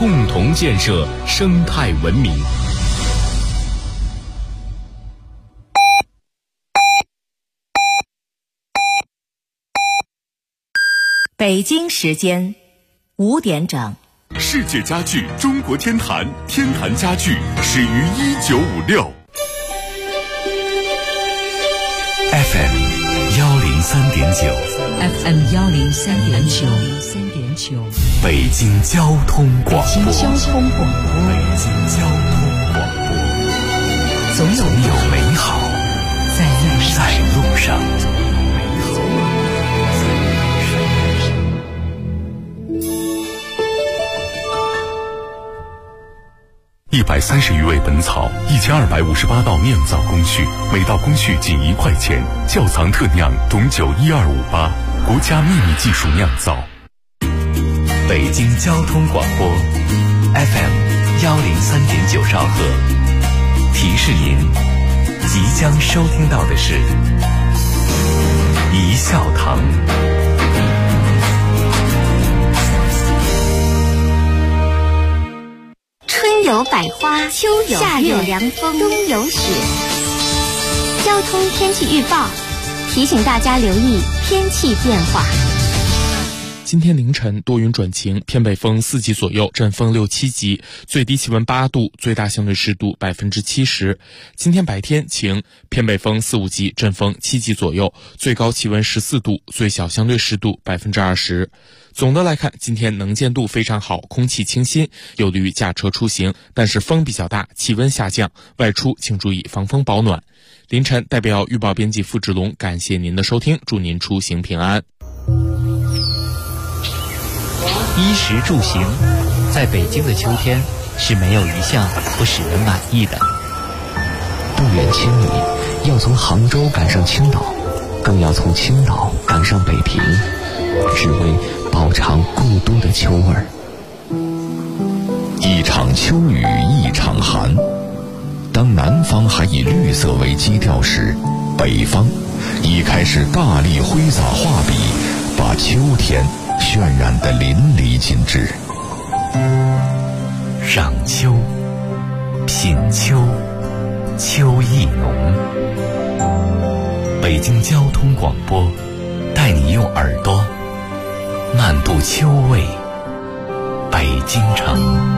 共同建设生态文明。 北京时间5点整。 世界家具中国天坛，天坛家具始于1956。FM 103.9，FM 103.9， 北京交通广播， 北京交通广播，总有美好在路上。 130余味本草，1258道酿造工序，每道工序仅1块钱。窖藏特酿董酒12588，国家秘密技术酿造。 北京交通广播 FM 103.9兆赫，提示您即将收听到的是一笑堂。 春有百花，秋有夏有凉风，冬有雪。交通天气预报提醒大家留意天气变化。 今天凌晨多云转晴，偏北风4级左右，阵风6、7级，最低气温8度，最大相对湿度70%。今天白天晴，偏北风4、5级，阵风7级左右，最高气温14度，最小相对湿度20%。总的来看，今天能见度非常好，空气清新，有利于驾车出行，但是风比较大，气温下降，外出请注意防风保暖。凌晨代表预报编辑付志龙感谢您的收听，祝您出行平安。 衣食住行，在北京的秋天是没有一项不使人满意的。 不远千里，要从杭州赶上青岛，更要从青岛赶上北平，只为饱尝故都的秋味儿。 一场秋雨一场寒，当南方还以绿色为基调时，北方已开始大力挥洒画笔，把秋天渲染得淋漓尽致。 赏秋，品秋，秋意浓。北京交通广播带你用耳朵漫步秋味北京城。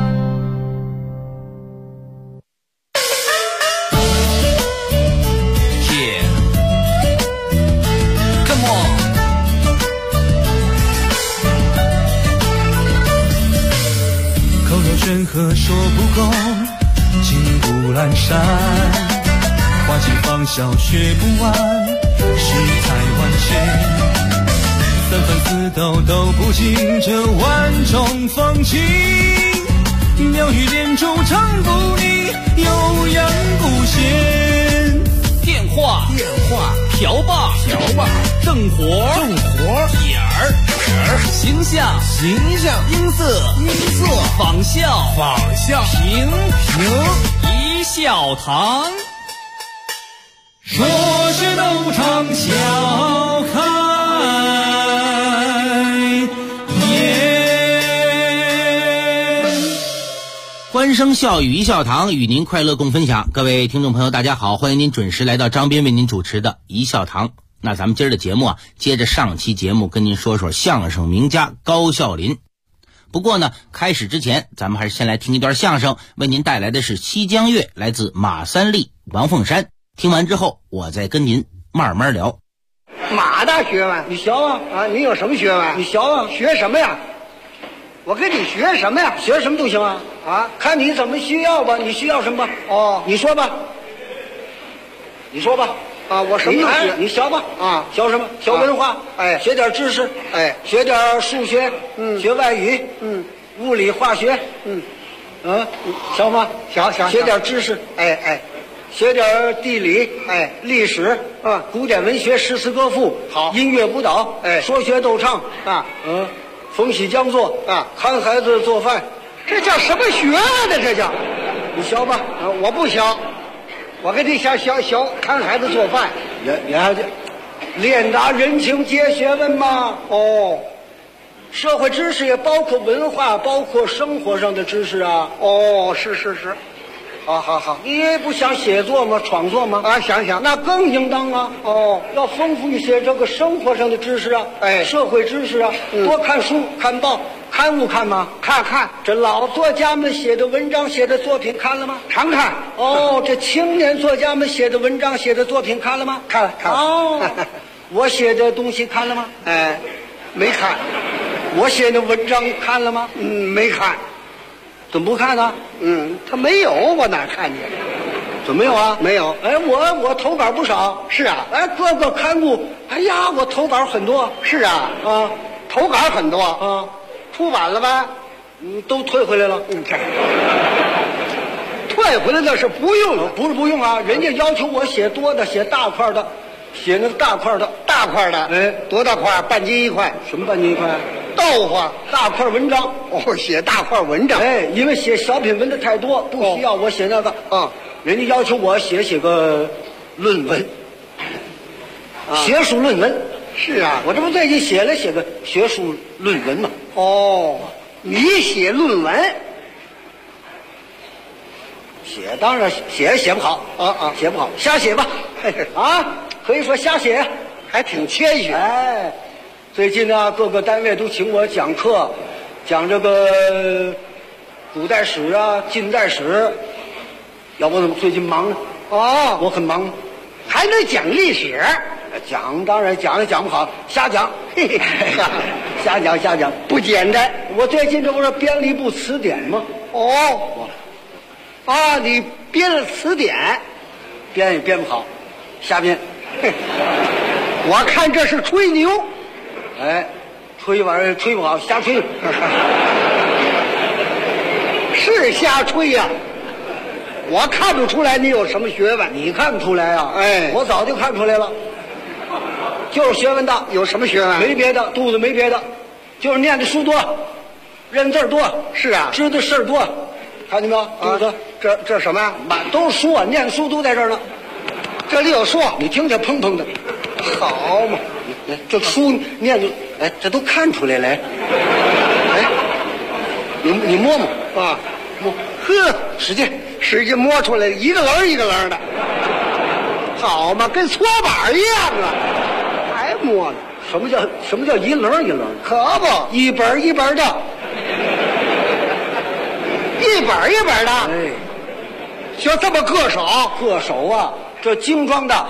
人和说不够，金不阑珊，花季芳香学不完，世态万千，三番四斗都不尽这万种风情，妙语连珠唱不腻，悠扬不闲。电话瓢把正活点儿形象音色仿效评一笑堂，说是斗场笑开颜。 欢声笑语一笑堂，与您快乐共分享。各位听众朋友大家好，欢迎您准时来到张斌为您主持的一笑堂。那咱们今儿的节目接着上期节目跟您说说相声名家高孝林。不过呢，开始之前咱们还是先来听一段相声，为您带来的是《西江月》，来自马三立、王凤山。听完之后我再跟您慢慢聊。 马大学问你学啊？你有什么学问？你学啊？学什么呀？我跟你学什么呀？学什么都行啊！看你怎么需要吧，你需要什么吧？哦，你说吧，我什么都学，你学吧学什么？学文化，学点知识，学点数学，学外语，物理化学，学吗？学点知识，学点地理，历史，古典文学、诗词歌赋，好，音乐舞蹈，说学逗唱，逢喜讲座，看孩子做饭，这叫什么学啊？这叫，你学吧，我不学。我跟你学看孩子做饭，你还练达人情皆学问嘛？哦， 社会知识也包括文化，包括生活上的知识啊。 哦，是。好， 你也不想写作吗？创作吗？ 啊，想， 那更应当啊。 哦， 要丰富一些这个生活上的知识啊，社会知识啊，多看书、看报、刊物看吗？ 看。 这老作家们写的文章、写的作品看了吗？ 常看。 哦，这青年作家们写的文章、写的作品看了吗？ 看了。 哦，我写的东西看了吗？ 没看。 我写的文章看了吗？ 没看。 怎么不看呢？ 他没有，我哪看见？ 怎么没有啊？ 没有。 我投稿不少。 是啊。 各个刊物，我投稿很多。 是啊。投稿很多啊。出版了吧？ 都退回来了。 退回来的是不用了， 不是不用啊，人家要求我写多的，写大块的，写那个大块的。 多大块？半斤1块。 什么半斤1块？ 豆腐。 大块文章。 写大块文章。 因为写小品文的太多，不需要我写那个。人家要求我写个论文，学术论文。 是啊， 我这不最近写个学术论文吗？ 你写论文？ 当然写不好写不好，瞎写吧。可以说瞎写， 还挺谦虚。 最近呢，各个单位都请我讲课，讲这个古代史啊、近代史。要不最近忙呢？我很忙， 还能讲历史？ 当然讲也讲不好，瞎讲。瞎讲不简单。 我最近这不是编了一部词典吗？ 你编了词典？ 编也编不好，瞎编。 我看这是吹牛。 吹玩意儿吹不好，瞎吹。 是瞎吹呀。我看不出来你有什么学问。 你看不出来啊？我早就看出来了，就是学问大。 有什么学问？ 没别的，肚子没别的，就是念的书多，认字多。 是啊， 知道事儿多，看见没有？肚子这什么？ 都是书啊，念书都在这儿呢。 这里有书， 你听见砰砰的， 好嘛？ 这书念的，这都看出来了。你摸摸啊， 摸，使劲摸出来，一个棱一个棱的，好嘛，跟搓板一样啊，还摸呢？ 什么叫一棱一棱？ 可不， 一本一本的， 一本的。就这么硌手啊，这精装的。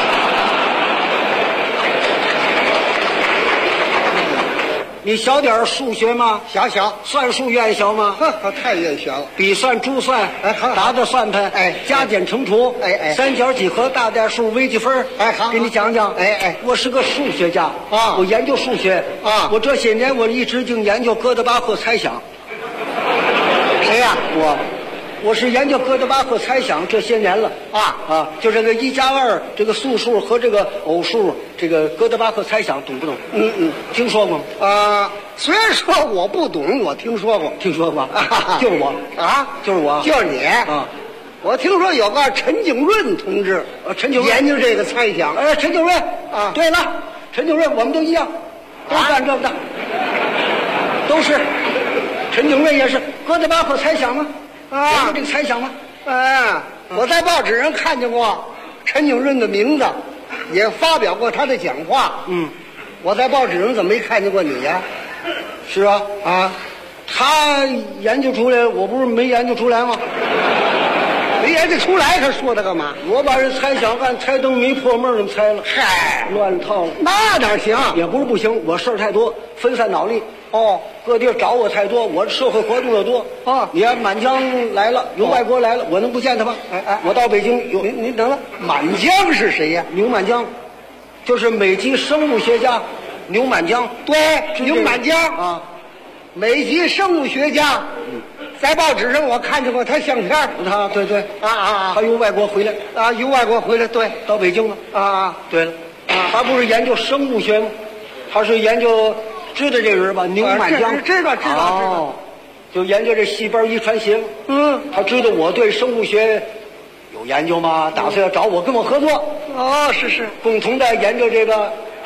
你小点数学吗？ 小。 算术愿意小吗？ 太愿意学了。 笔算、珠算， 好。 打算盘，加减乘除，三角几何、大代数、微积分， 好。 给你讲讲，我是个数学家啊， 我研究数学啊， 我这些年我一直就研究哥德巴赫猜想。 谁呀？ 我是研究哥德巴赫猜想这些年了就这个1+2这个素数和这个偶数，这个哥德巴赫猜想懂不懂？听说过吗？ 虽然说我不懂，我听说过。 就是我就是我， 就是你我听说有个陈景润同志， 陈景润研究这个猜想。 陈景润对了，陈景润我们都一样，都干这个的，都是。陈景润也是哥德巴赫猜想吗？这个猜想吗？ 我在报纸上看见过陈景润的名字，也发表过他的讲话。我在报纸上怎么没看见过你呀？ 是啊，他研究出来，我不是没研究出来吗？ 没研究出来，他说他干嘛？ 我把人猜想按猜灯谜破闷儿猜了，乱套了。 那哪行？ 也不是不行，我事儿太多，分散脑力。各地找我太多，我社会活动又多你看满江来了，有外国来了，我能不见他吗？我到北京有你等等， 满江是谁呀？ 牛满江，就是美籍生物学家牛满江。 对，牛满江美籍生物学家。在报纸上我看见过他相片。 他对他由外国回来由外国回来，对， 到北京了对了他不是研究生物学吗？他是研究。知道这个人吧？牛满江知道， 就研究这细胞遗传学。他知道我对生物学有研究吗？打算要找我跟我合作。 是， 共同的研究这个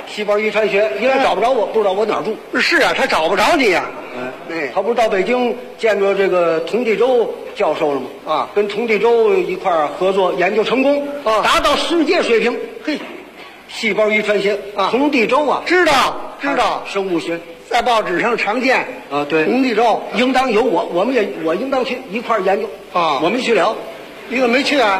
西边一传学，因为找不着我，不知道我哪儿住。 是啊，他找不着你呀。 他不是到北京见着这个童第周教授了吗？ 啊， 跟童第周一块儿合作研究成功，达到世界水平。 嘿， 细胞遗传学啊， 童第周啊， 知道， 生物学在报纸上常见啊。对， 童第周应当有我应当去一块儿研究啊。 我没去了， 你怎么没去啊？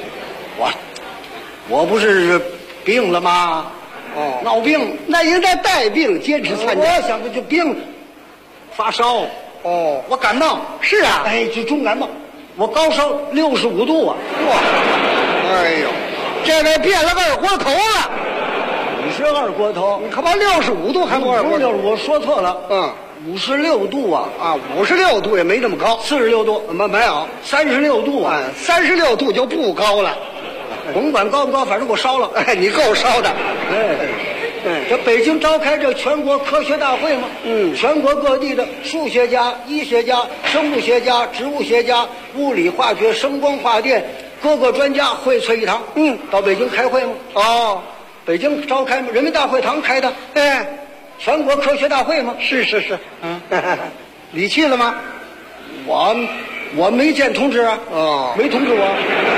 我不是病了吗？ 哦， 闹病， 那应该带病坚持参加。 我想的就病，发烧。 哦， 我感冒。 是啊， 哎，就重感冒，我高烧65度啊！ 哇，哎呦，这位变了二锅头了。 你是二锅头？ 你干嘛65度还不二锅头？ 我说错了。56度啊 ，56度也没那么高。 46度没有 ，36度啊 ，36度就不高了。 甭管高不高，反正我烧了。 哎，你够烧的。 这北京召开这全国科学大会嘛，全国各地的数学家、医学家、生物学家、植物学家、物理化学、声光化电各个专家荟萃一堂。到北京开会嘛。 哦， 北京召开人民大会堂开的。 哎， 全国科学大会嘛。 是。你去了吗？ 我没见通知啊。 哦， 没通知我。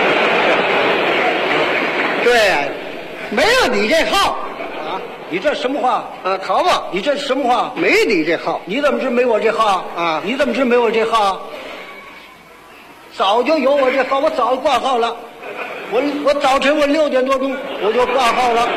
对，没有你这号啊！你这什么话啊？可不， 你这什么话？ 没你这号， 你怎么知没我这号啊？ 你怎么知没我这号？早就有我这号，我早挂号了。我早晨6点多钟我就挂号了。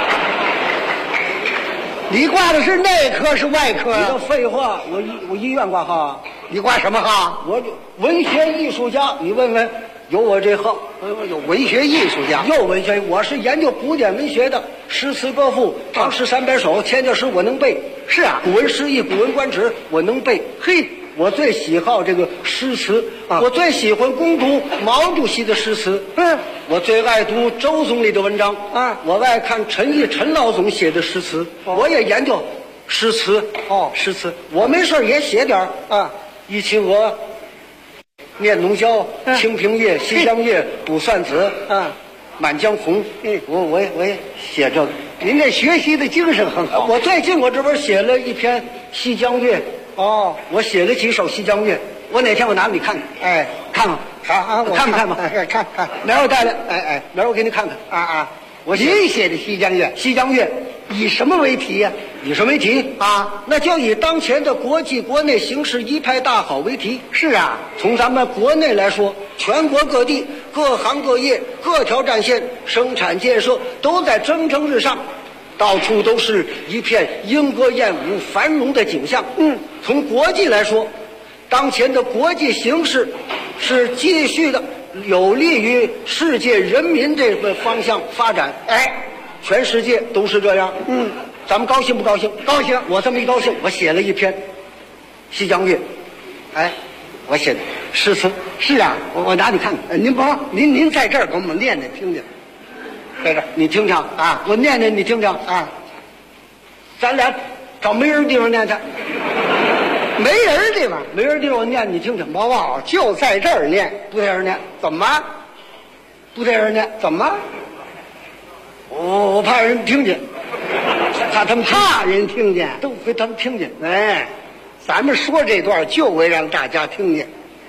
你挂的是内科是外科啊？ 你这废话，我医院挂号啊。 你挂什么号？ 我文学艺术家，你问问。有我这号， 有文学艺术家， 有文学，我是研究古典文学的，诗词歌赋、唐诗300首、千家诗我能背。 是啊， 古文诗意、古文观止我能背。 嘿， 我最喜好这个诗词啊，我最喜欢攻读毛主席的诗词。我最爱读周总理的文章啊， 我爱看陈毅陈老总写的诗词，我也研究诗词。诗词，我没事也写点啊，一齐鹅。念农枭，清平乐，西江月，卜算子，满江红。我也写这个。 您这学习的精神很好。 我最近我这边写了一篇西江月。我写了几首西江月。我哪天我拿给你看看。 哎， 看看。 好，我看吧。 看。 明儿我带来。明儿我给你看看。 您写的西江月， 西江月以什么为题呀？ 以什么为题啊？那就以当前的国际国内形势一派大好为题。 是啊， 从咱们国内来说，全国各地各行各业各条战线生产建设都在蒸蒸日上，到处都是一片莺歌燕舞繁荣的景象。从国际来说，当前的国际形势是继续的有利于世界人民这个方向发展。全世界都是这样。咱们高兴不高兴？ 高兴。 我这么一高兴，我写了一篇西江月。我写的诗词。 是啊， 我拿你看看。 您甭，您在这儿给我们念念听听。 在这儿，你听听啊，我念念你听听啊。咱俩找没人地方念去。 没人地方， 没人地方我念你听听。 不，就在这儿念， 不在这儿念。 怎么？ 不在这儿念？ 怎么？ 我怕人听见， 怕人听见， 都给他们听见。 咱们说这段就为让大家听见。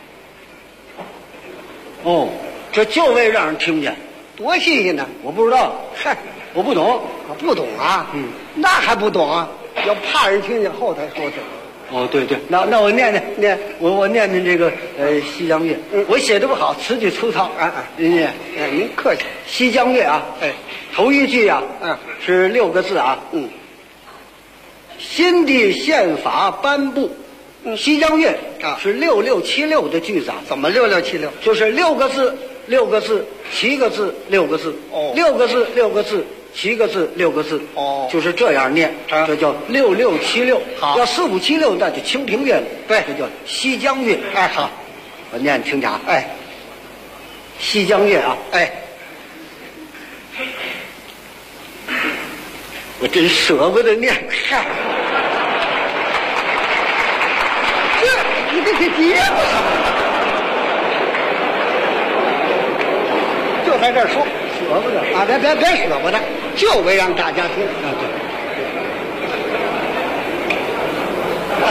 这就为让人听见， 多新鲜呢！ 我不知道，我不懂， 不懂啊？那还不懂啊？要怕人听见，后台说去。 对，那我念，我念这个西江月。我写的不好，词句粗糙。 您客气。 西江月啊，头一句啊，是6个字啊。新的宪法颁布。西江月是6676的句子啊。 怎么6676？ 就是6个字，6个字，7个字，6个字。6个字，6个字。7个字，6个字，就是这样念，这叫6676。 好， 要4576，那就清平乐了。 对， 这叫西江月。 好， 我念听着啊。西江月啊。我真舍不得念。 你这节目就在这儿说。 舍不得啊！别舍不得，就为让大家听。 对。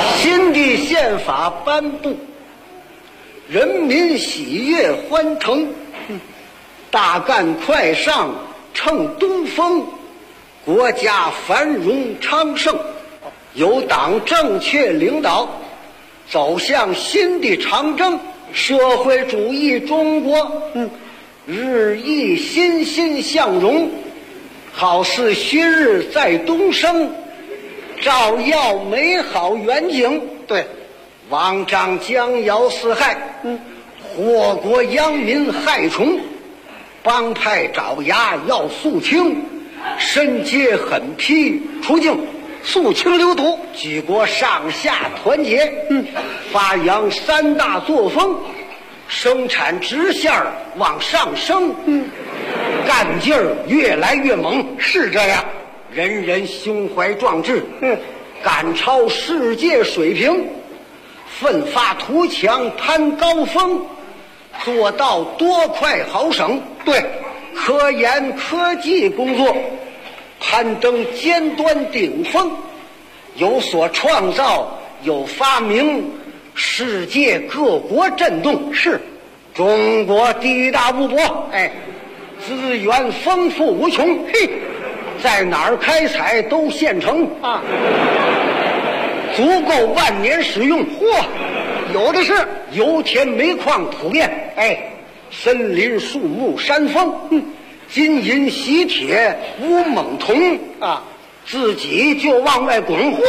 新的宪法颁布，人民喜悦欢腾，大干快上乘东风，国家繁荣昌盛，有党正确领导，走向新的长征，社会主义中国日益欣欣向荣，好似旭日在东升，照耀美好远景。对，王张将要四害，祸国殃民害虫，帮派爪牙要肃清，申诫狠批出境，肃清流毒，举国上下团结，发扬三大作风，生产直线往上升，干劲儿越来越猛，是这样，人人胸怀壮志，赶超世界水平，奋发图强攀高峰，做到多快好省。对，科研科技工作攀登尖端顶峰，有所创造，有发明，世界各国震动。是，中国地大物博，资源丰富无穷，在哪儿开采都现成啊，足够万年使用。嚯，有的是油田、煤矿、土炼，森林、树木、山峰，金银、锡铁、钨、锰、铜啊，自己就往外滚。嚯！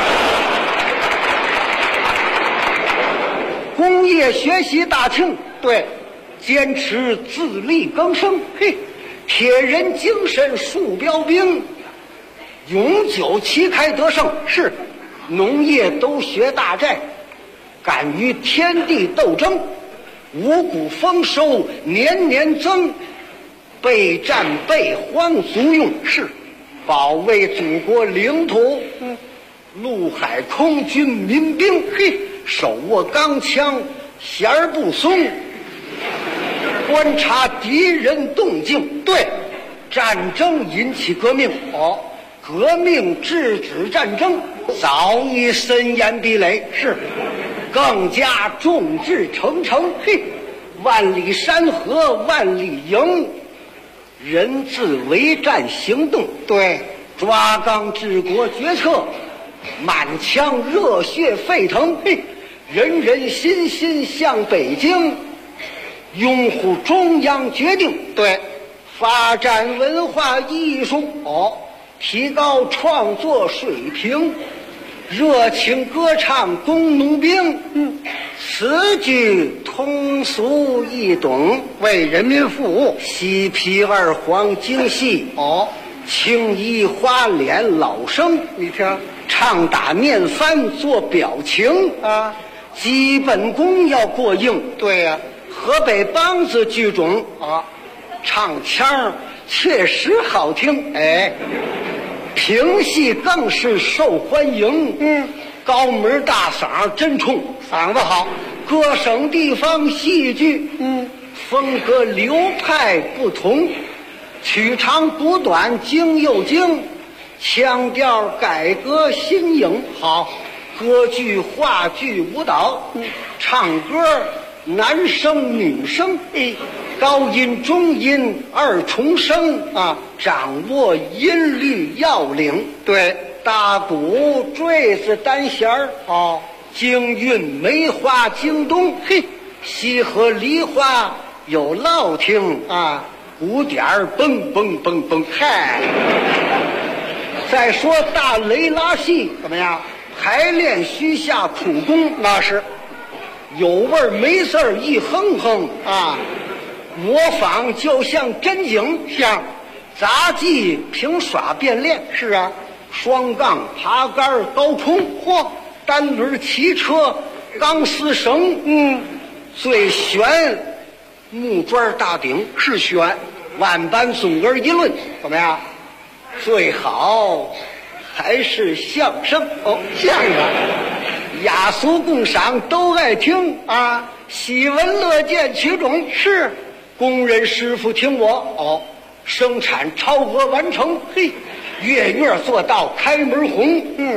工业学习大庆，对，坚持自力更生，铁人精神树标兵，永久旗开得胜。是，农业都学大寨，敢与天地斗争，五谷丰收年年增，备战备荒足用。是，保卫祖国领土，陆海空军民兵，手握钢枪弦儿不松，观察敌人动静。对，战争引起革命，革命制止战争，早已深严壁垒。是，更加众志成城，万里山河万里营，人自为战行动。对，抓纲治国决策，满腔热血沸腾，人人心心向北京，拥护中央决定。对，发展文化艺术，提高创作水平，热情歌唱工农兵，词句通俗易懂，为人民服务。西皮二黄精细，青衣花脸老生，你听，唱打面翻做表情啊，基本功要过硬。对呀，河北梆子剧种唱腔确实好听，评戏更是受欢迎。高门大嗓真冲，嗓子好。各省地方戏剧，风格流派不同，取长补短，精又精，腔调改革新颖。好，歌剧、话剧、舞蹈，唱歌男声女声，高音中音二重声啊，掌握音律要领。对，大鼓、坠子、单弦儿，京韵、梅花、京东，西河、梨花有烙听啊，鼓点儿嘣嘣嘣嘣。嗨，再说大雷拉戏怎么样？排练需下苦功，那是有味儿没字儿一哼哼啊，模仿就像真景，像杂技凭耍变练。是啊，双杠、爬杆、高空，单轮骑车、钢丝绳，最悬木砖大顶是悬，万般总而一论怎么样？最好还是相声。相声雅俗共赏都爱听啊，喜闻乐见取种。是，工人师傅听我生产超额完成，月月做到开门红。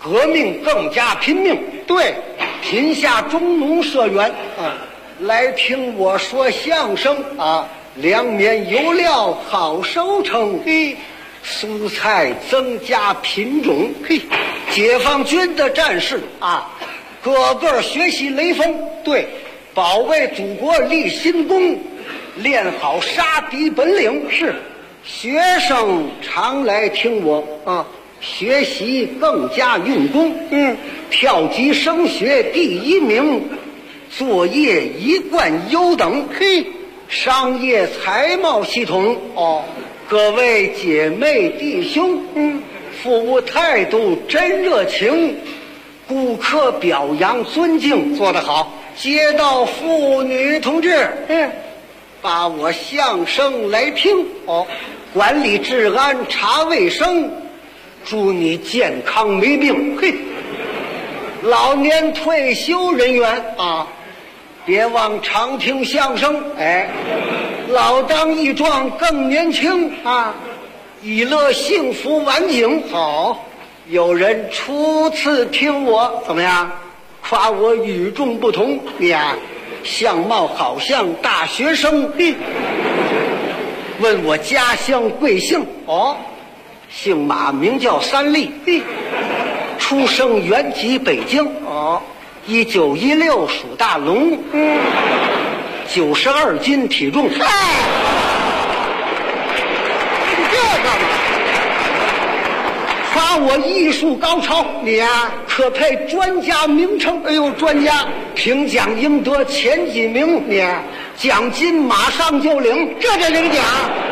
革命更加拼命。对，贫下中农社员来听我说相声啊，粮棉油料好收成，嘿，蔬菜增加品种，嘿，解放军的战士啊，个个学习雷锋，对，保卫祖国立新功，练好杀敌本领。是，学生常来听我啊，学习更加用功，跳级升学第1名，作业一贯优等，嘿，商业财贸系统各位姐妹弟兄，服务态度真热情，顾客表扬尊敬，做得好。街道妇女同志，把我相声来听管理治安查卫生，祝你健康没病。嘿，老年退休人员啊，别忘常听相声，老当益壮更年轻啊，以乐幸福晚景。好，有人初次听我怎么样？夸我与众不同，你呀，相貌好像大学生。问我家乡贵姓？姓马，名叫三立。出生原籍北京。1916属大龙。92斤体重。你这干嘛？夸我艺术高超，你呀可配专家名称。哎呦，专家评奖应得前几名，你奖金马上就领，这领奖。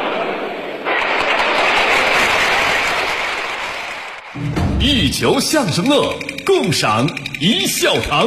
一球相声乐，共赏一笑堂。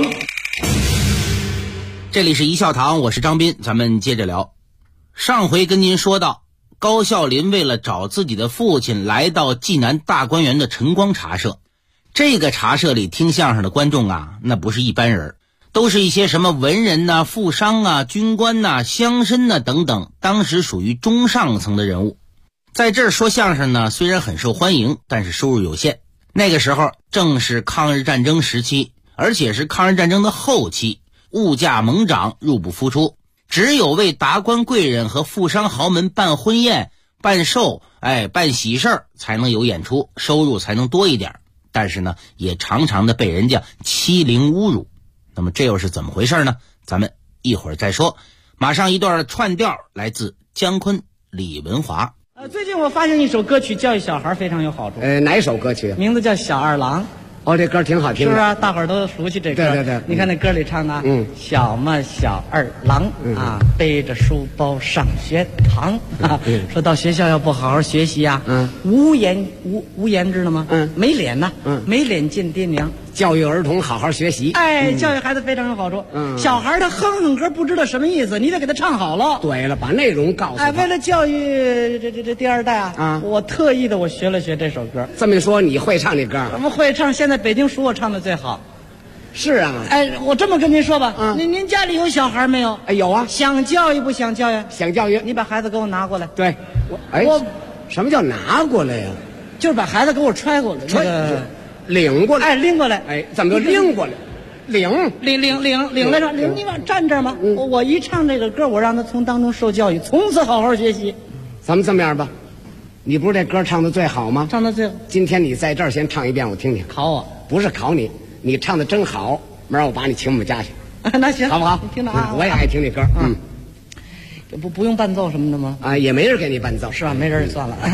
这里是一笑堂，我是张斌，咱们接着聊。上回跟您说到，高孝林为了找自己的父亲，来到济南大观园的晨光茶社。这个茶社里听相声的观众啊，那不是一般人，都是一些什么文人呐、富商啊、军官呐、乡绅呐等等，当时属于中上层的人物。在这儿说相声呢，虽然很受欢迎，但是收入有限。那个时候正是抗日战争时期，而且是抗日战争的后期，物价猛涨，入不敷出，只有为达官贵人和富商豪门办婚宴、办寿、办喜事儿才能有演出，收入才能多一点。但是呢，也常常的被人家欺凌侮辱。那么这又是怎么回事呢？咱们一会儿再说。马上一段串调，来自姜昆、李文华。 最近我发现一首歌曲教育小孩非常有好处。 哪首歌曲？ 名字叫《小二郎》。 这歌挺好听的， 是啊，大伙儿都熟悉这歌。 对， 你看那歌里唱的，小嘛小二郎啊，背着书包上学堂啊，说到学校要不好好学习啊，无颜知道吗？没脸呐，没脸见爹娘。 教育儿童好好学习， 教育孩子非常有好处。小孩他哼歌不知道什么意思，你得给他唱好了。 对了，把内容告诉他。 为了教育这第二代啊，我特意的我学了学这首歌。 这么一说，你会唱这歌？ 我们会唱，现在北京数我唱的最好。 是啊， 我这么跟您说吧，您家里有小孩没有？ 有啊。 想教育不想教育？ 想教育。 你把孩子给我拿过来。 对，我什么叫拿过来呀？ 就是把孩子给我揣过来， 领过来， 拎过来， 怎么就拎过来？领来着，你往站这儿吗？我一唱这个歌，我让他从当中受教育，从此好好学习。 咱们这么样吧，你不是这歌唱的最好吗？ 唱的最好。 今天你在这儿先唱一遍，我听听。 考我？ 不是考你，你唱的真好，明儿我把你请我们家去。 那行， 好不好？ 你听着啊， 我也爱听这歌。 不用伴奏什么的吗？ 也没人给你伴奏， 是吧？没人就算了。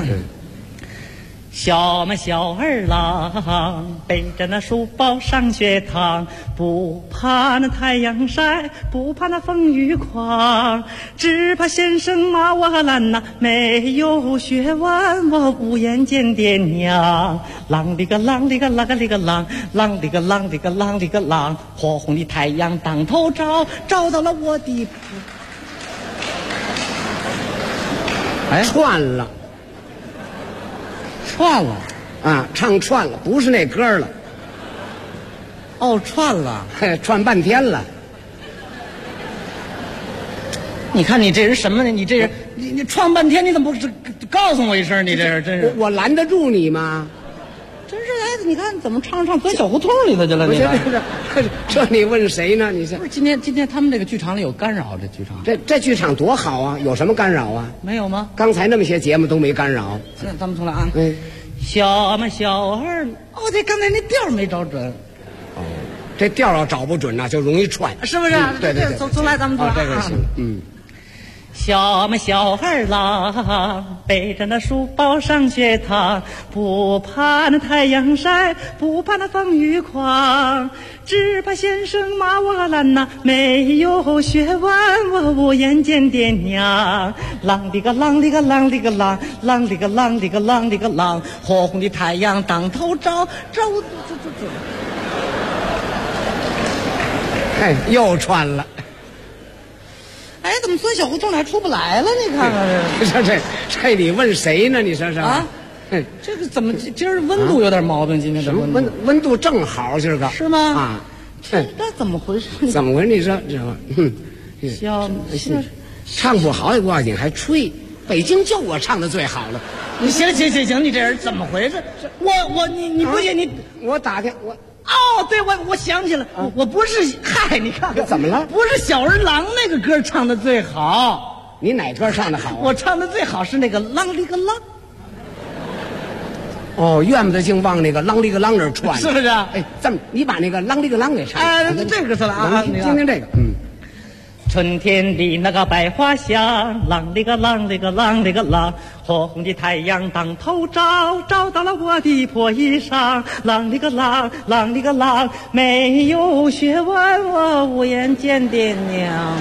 小嘛小二郎，背着那书包上学堂，不怕那太阳晒，不怕那风雨狂，只怕先生骂我懒呐，没有学问我无颜见爹娘。啷里个啷里个啷个里个啷，啷里个啷里个啷里个啷，火红的太阳当头照，照到了我的串了啊，唱串了，不是那歌了。 串了， 串半天了。 你看你这人什么呢？你这人，你串半天，你怎么不告诉我一声？你这人真是， 我拦得住你吗？ 真是你看怎么唱钻小胡同里头去了？ 这你问谁呢？你是不是今天他们这个剧场里有干扰？这剧场这剧场多好啊！有什么干扰啊？ 没有吗？ 刚才那么些节目都没干扰。 现在咱们重来啊。小嘛小儿，这刚才那调没找准。 哦，这调要找不准呢，就容易串， 是不是？ 对， 重来，咱们重来。 这个行。 小嘛小儿郎，背着那书包上学堂，不怕那太阳晒，不怕那风雨狂，只怕先生骂我懒呐，没有学问我无颜见爹娘。啷里个啷里个啷里个啷，啷里个啷里个啷里个啷，火红的太阳当头照。 哎，又串了。 哎，怎么钻小胡同还出不来了？你看看这你问谁呢？你说是啊？ 这个怎么今儿温度有点毛病？今天这温度正好，今儿个是吗？ 啊， 这怎么回事？ 怎么回事？你说小唱不好也不要紧，还吹。北京就我唱的最好了。 你行，你这人怎么回事？你不信你我打听我。 哦，对，我想起来，我不是你看怎么了？ 不是小儿郎那个歌唱的最好。 你哪歌唱的好？ 我唱的最好是那个啷里个啷。 哦，怨不得净往那个啷里个啷这串， 是不是？ 哎，这么你把那个啷里个啷给唱。 哎，这个是了啊， 听听这个， 春天的那个百花香，啷里个啷里个啷里个啷，火红的太阳当头照，照到了我的破衣裳。啷里个啷，啷里个啷，没有学问我无颜见爹娘。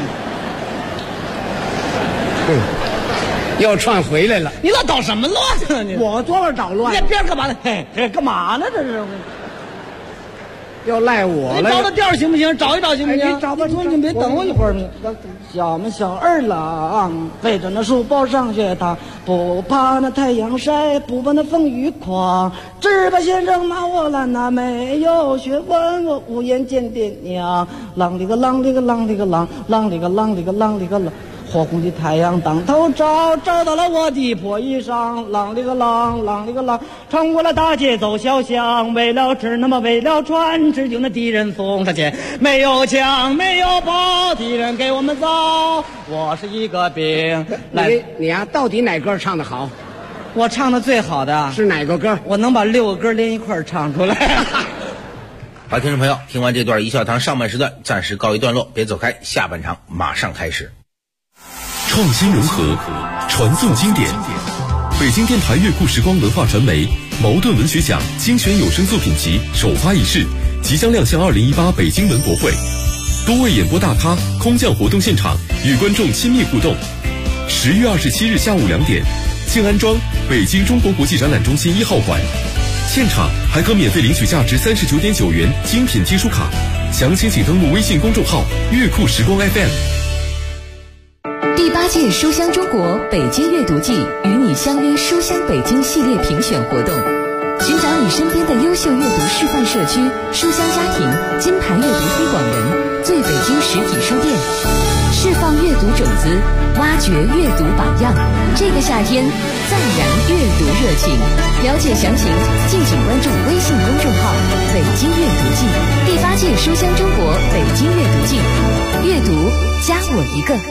又串回来了。 你老捣什么乱呢？ 我多少捣乱？ 你边干嘛呢？干嘛呢？这是。 又赖我了。 你找找调行不行？找一找行不行？ 你找吧， 你别等我一会儿。小嘛小儿郎，背着那书包上学堂，不怕那太阳晒，不怕那风雨狂，只怕先生骂我懒呐，没有学问我无颜见爹娘。啷里个啷里个啷里个啷，啷里个啷里个啷里个啷。火红的太阳当头照，照到了我的破衣裳。啷里个啷，啷里个啷，穿过了大街走小巷，为了吃那么为了穿，只有那敌人送上前，没有枪没有炮，敌人给我们造，我是一个兵。 你呀，到底哪歌唱得好？ 我唱的最好的是哪个歌？ 我能把6个歌连一块儿唱出来。 好，听众朋友，听完这段一笑堂上半时段暂时告一段落，别走开，下半场马上开始。 创新融合，传颂经典。北京电台乐库时光文化传媒茅盾文学奖精选有声作品集首发仪式即将亮相2018北京文博会，多位演播大咖空降活动现场，与观众亲密互动。10月27日下午2点，静安庄北京中国国际展览中心1号馆，现场还可免费领取价值39.9元精品金书卡，详情请登录微信公众号乐库时光 FM。 第8届书香中国北京阅读季与你相约书香北京系列评选活动，寻找你身边的优秀阅读示范社区、书香家庭、金牌阅读推广人、最北京实体书店，释放阅读种子，挖掘阅读榜样。这个夏天再燃阅读热情。了解详情，敬请关注微信公众号“北京阅读季”。第8届书香中国北京阅读季，阅读加我一个。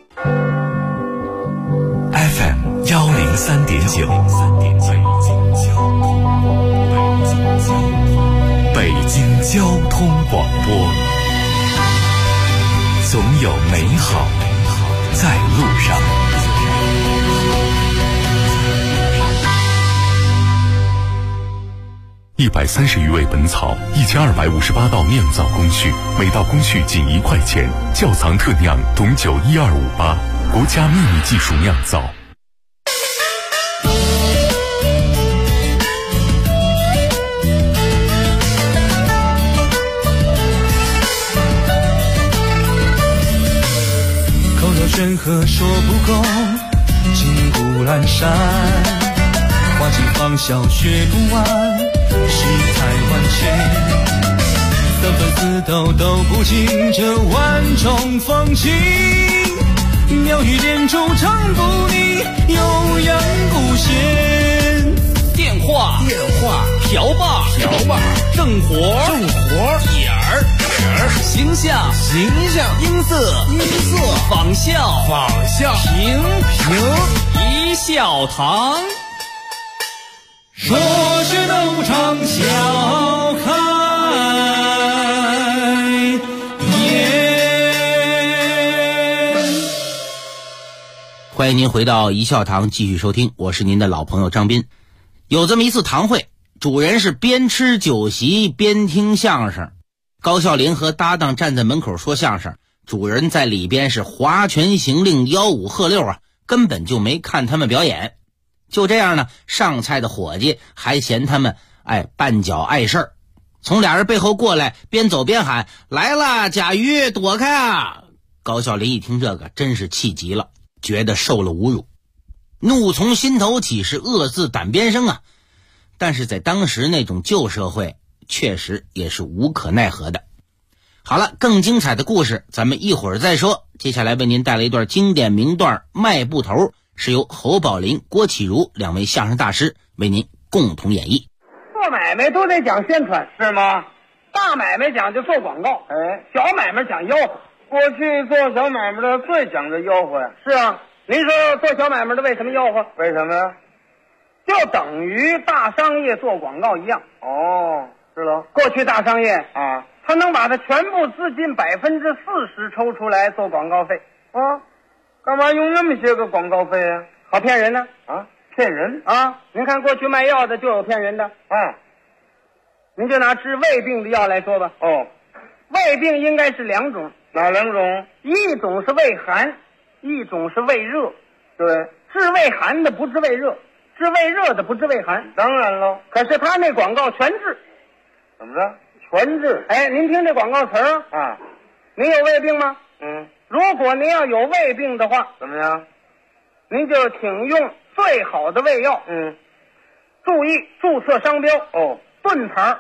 FM 103.9，北京交通广播，总有美好在路上。 130余味本草，1258道酿造工序，每道工序仅1块钱。窖藏特酿董酒12588，国家秘密技术酿造。 口若悬河说不够，金谷阑珊，花季芳香学不完，世态万千。3分4斗都不尽这万种风情，妙语连珠唱不腻，悠扬不闲。电话调吧，正活，眼儿，形象，音色，仿效，平，一笑堂。说是能唱笑开颜。 欢迎您回到一笑堂继续收听，我是您的老朋友张斌。有这么一次堂会，主人是边吃酒席边听相声，高孝林和搭档站在门口说相声，主人在里边是划拳行令，吆五喝六啊，根本就没看他们表演。就这样呢，上菜的伙计还嫌他们绊脚碍事儿，从俩人背后过来，边走边喊：来了，甲鱼躲开啊！高孝林一听这个真是气急了，觉得受了侮辱，怒从心头起，是恶自胆边生啊！但是在当时那种旧社会，确实也是无可奈何的。好了，更精彩的故事咱们一会儿再说。接下来为您带来一段经典名段《卖布头》，是由侯宝林、郭启儒两位相声大师为您共同演绎。 做买卖都得讲宣传，是吗？大买卖讲究做广告，小买卖讲吆喝。过去做小买卖的最讲究吆喝呀。是啊，您说做小买卖的为什么吆喝？为什么呀？就等于大商业做广告一样。哦，是了。过去大商业啊，他能把他全部资金40%抽出来做广告费啊。干嘛用那么些个广告费啊？好骗人呢！啊，骗人啊！您看过去卖药的就有骗人的啊。您就拿治胃病的药来说吧。哦，胃病应该是两种。哪两种？一种是胃寒，一种是胃热。对，治胃寒的不治胃热，治胃热的不治胃寒。当然了，可是他那广告全治。怎么着？全治？您听这广告词啊。您有胃病吗？如果您要有胃病的话，怎么样？您就请用最好的胃药。注意注册商标。哦，盾牌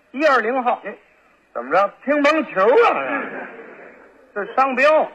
120号。怎么着？乒乓球啊？这是商标。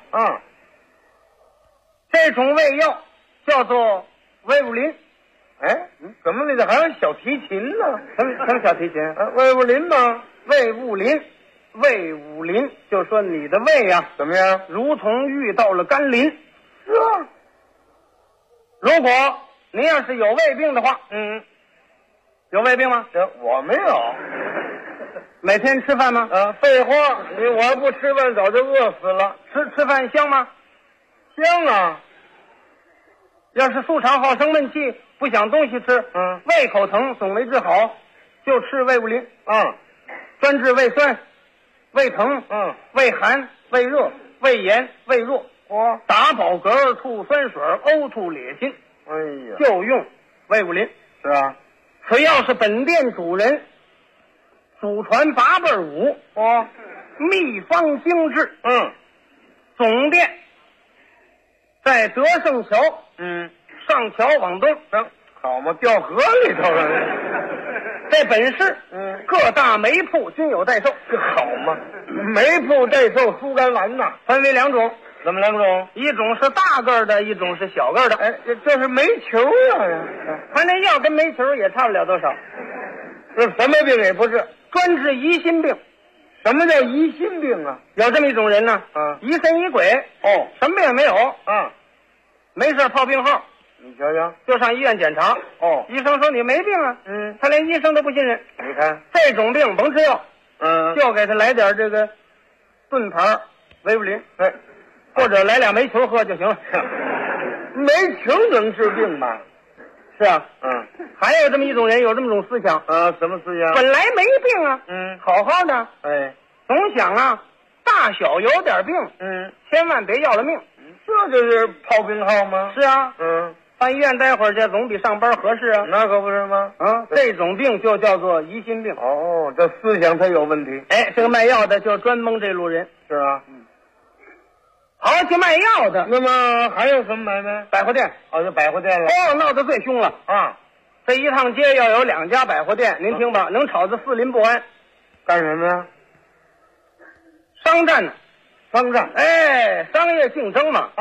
这种胃药叫做胃物林。怎么那个还有小提琴呢？什么小提琴？胃物林吗？胃物林。胃武林，就说你的胃呀，怎么样？如同遇到了甘霖。是啊。如果您要是有胃病的话，有胃病吗？我没有。每天吃饭吗？废话，我要不吃饭早就饿死了。吃饭香吗？香啊。要是素肠好生闷气，不想东西吃，胃口疼总没治好，就吃胃物林。专治胃酸、胃疼、胃寒、胃热、胃炎、胃弱，打饱嗝、吐酸水、呕吐咧心，就用胃物林。是啊，此药是本店主人祖传8辈5，秘方精致。总店在德胜桥，上桥往东。好嘛，掉河里头了。在本市，各大煤铺均有代售。这好嘛，煤铺代售苏甘丸呐，分为两种。怎么两种？一种是大个的，一种是小个的。这是煤球啊！他那药跟煤球也差不了多少。这什么病也不是，专治疑心病。什么叫疑心病啊？有这么一种人呢，疑神疑鬼。什么病也没有。没事泡病号。你瞧瞧，就上医院检查。医生说你没病啊。他连医生都不信任。你看这种病甭吃药，就给他来点这个盾牌维物林，或者来俩煤球喝就行了。煤球能治病吗？是啊。还有这么一种人，有这么种思想。什么思想？本来没病啊，好好的，总想啊，大小有点病，千万别要了命。这就是泡病号吗？是啊。上医院待会儿去，总比上班合适啊。那可不是吗？这种病就叫做疑心病。这思想他有问题。这个卖药的就专蒙这路人。是啊。好，去卖药的。那么还有什么买卖？百货店。就百货店了。闹得最凶了啊！这一趟街要有2家百货店，您听吧，能吵得四邻不安。干什么呀？商战呢？商战。商业竞争嘛。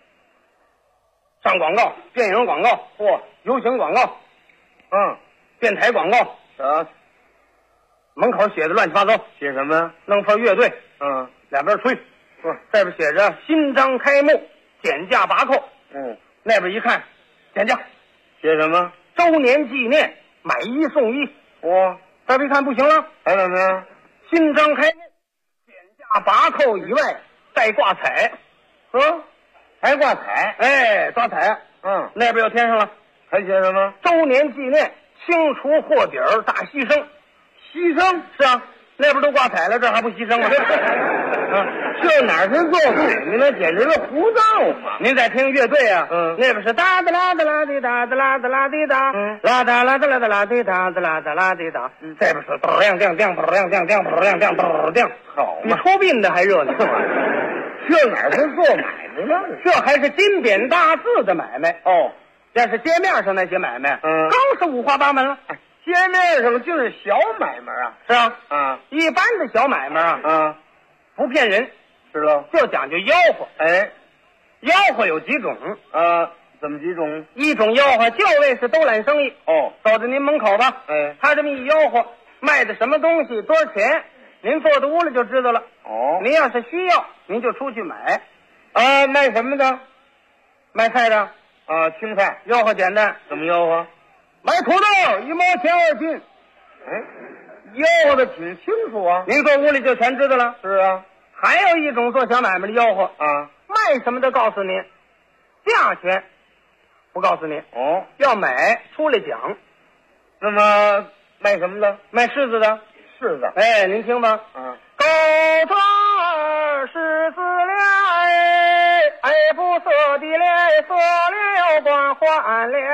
上广告，电影广告，游行广告，电台广告， 门口写的乱七八糟，写什么？弄份乐队，两边吹，这边写着新章开幕，减价拔扣，那边一看，减价，写什么？周年纪念，买一送一。这边一看不行了，还怎么样？新章开幕，减价拔扣以外，再挂彩，还挂彩？哎，抓彩。那边又添上了，还写什么？周年纪念，清除货底儿，大牺牲。牺牲？是啊，那边都挂彩了，这还不牺牲吗？这哪是做买卖呢？简直是胡造嘛！您在听乐队啊？那边是哒哒啦哒啦滴哒哒啦哒啦滴哒，啦哒啦哒啦哒啦滴哒哒啦哒啦滴哒，这边是咚亮亮亮咚亮亮亮咚亮亮咚亮，好，比出殡的还热闹。这哪是做买卖呢？这还是金匾大字的买卖哦。要是街面上那些买卖，更是五花八门了。街面上就是小买卖啊，是啊，一般的小买卖啊，不骗人，知道，就讲究吆喝。哎，吆喝有几种怎么几种？一种吆喝就为是都揽生意。走到您门口吧，他这么一吆喝，卖的什么东西，多少钱，您坐在屋里就知道了。您要是需要，您就出去买。卖什么的？卖菜的。青菜，吆喝简单，怎么吆喝？买土豆1毛钱2斤。吆喝的挺清楚啊，您坐屋里就全知道了。是啊，还有一种做小买卖的吆喝卖什么的告诉您，价钱不告诉您。要买出来讲。那么卖什么的？卖柿子的。柿子，哎，您听吧。高庄柿子嘞，哎，不色的嘞，色了光换嘞，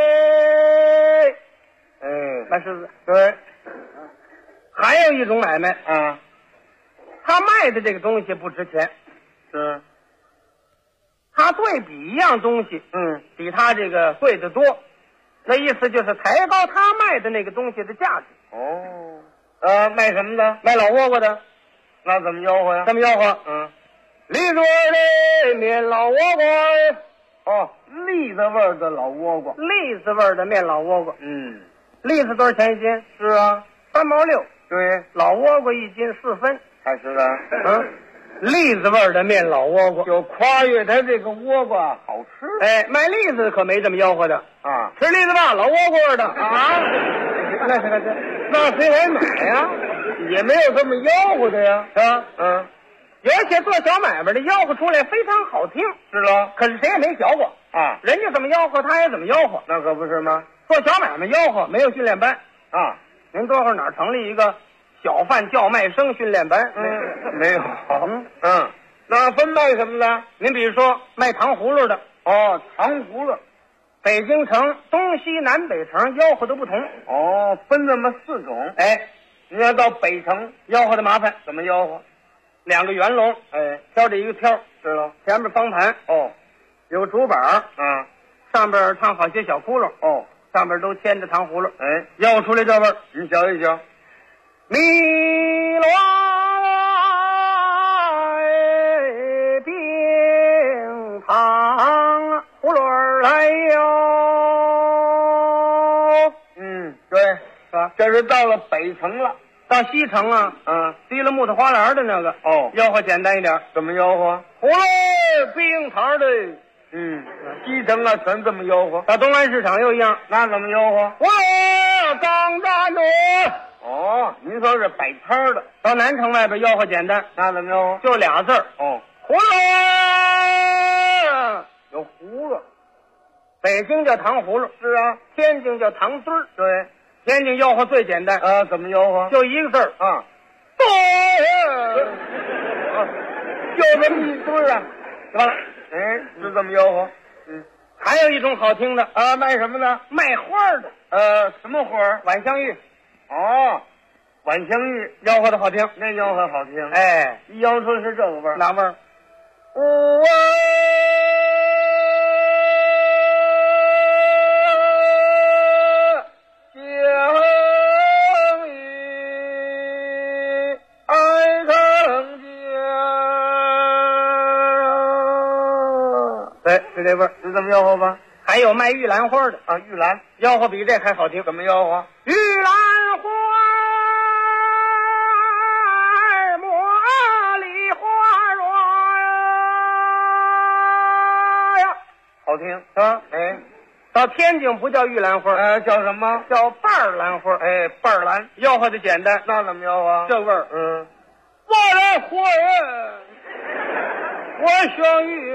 卖柿子。对。还有一种买卖他卖的这个东西不值钱，是。他对比一样东西，比他这个贵得多，那意思就是抬高他卖的那个东西的价值。卖什么的？卖老倭瓜的。那怎么吆喝呀？怎么吆喝？栗子味的面老倭瓜。栗子味的老倭瓜。栗子味的面老倭瓜。栗子多少钱一斤？是啊，3毛6。对，老倭瓜1斤4分。还是的。栗子味的面老倭瓜，就夸越它这个倭瓜好吃。哎，卖栗子可没这么吆喝的啊！吃栗子吧，老倭瓜味的啊！那谁来买呀？也没有这么吆喝的呀，是吧？有些做小买卖的吆喝出来非常好听，是了。可是谁也没学过啊，人家怎么吆喝，他也怎么吆喝，那可不是吗？做小买卖吆喝没有训练班啊！您多会儿哪儿成立一个小贩叫卖声训练班？没有。那分卖什么的？您比如说卖糖葫芦的。糖葫芦。北京城东西南北城吆喝都不同。分那么4种。哎，你要到北城吆喝的麻烦，怎么吆喝？2个圆笼，挑着一个挑，知道？前面方盘，有竹板，上边唱好些小窟窿，上边都牵着糖葫芦，吆喝出来这味儿，你瞧一瞧。米罗冰糖葫芦儿来哟。对，是吧？这是到了北城了。到西城啊，提了木头花篮的那个，吆喝简单一点，怎么吆喝？葫芦冰糖的，西城啊全这么吆喝。到东安市场又一样，那怎么吆喝？葫芦刚站着。您说是摆摊的。到南城外边吆喝简单，那怎么吆喝？就俩字儿，葫芦。有葫芦。北京叫糖葫芦，是啊。天津叫糖墩儿，对。天津吆喝最简单怎么吆喝？就一个字儿对，就这么一堆啊，完了，是这么吆喝。还有一种好听的卖什么呢？卖花的。什么花？晚香玉。晚香玉吆喝的好听，那吆喝好听。哎，一吆出是这个味儿，哪味儿？是这味儿，是这么吆喝吧？还有卖玉兰花的玉兰吆喝比这还好听，怎么吆喝？玉兰花好听是吧？哎，到天津不叫玉兰花，叫什么？叫瓣儿兰花。哎，瓣儿兰，吆喝的简单，那怎么吆喝？这味儿，我来活人，我相遇。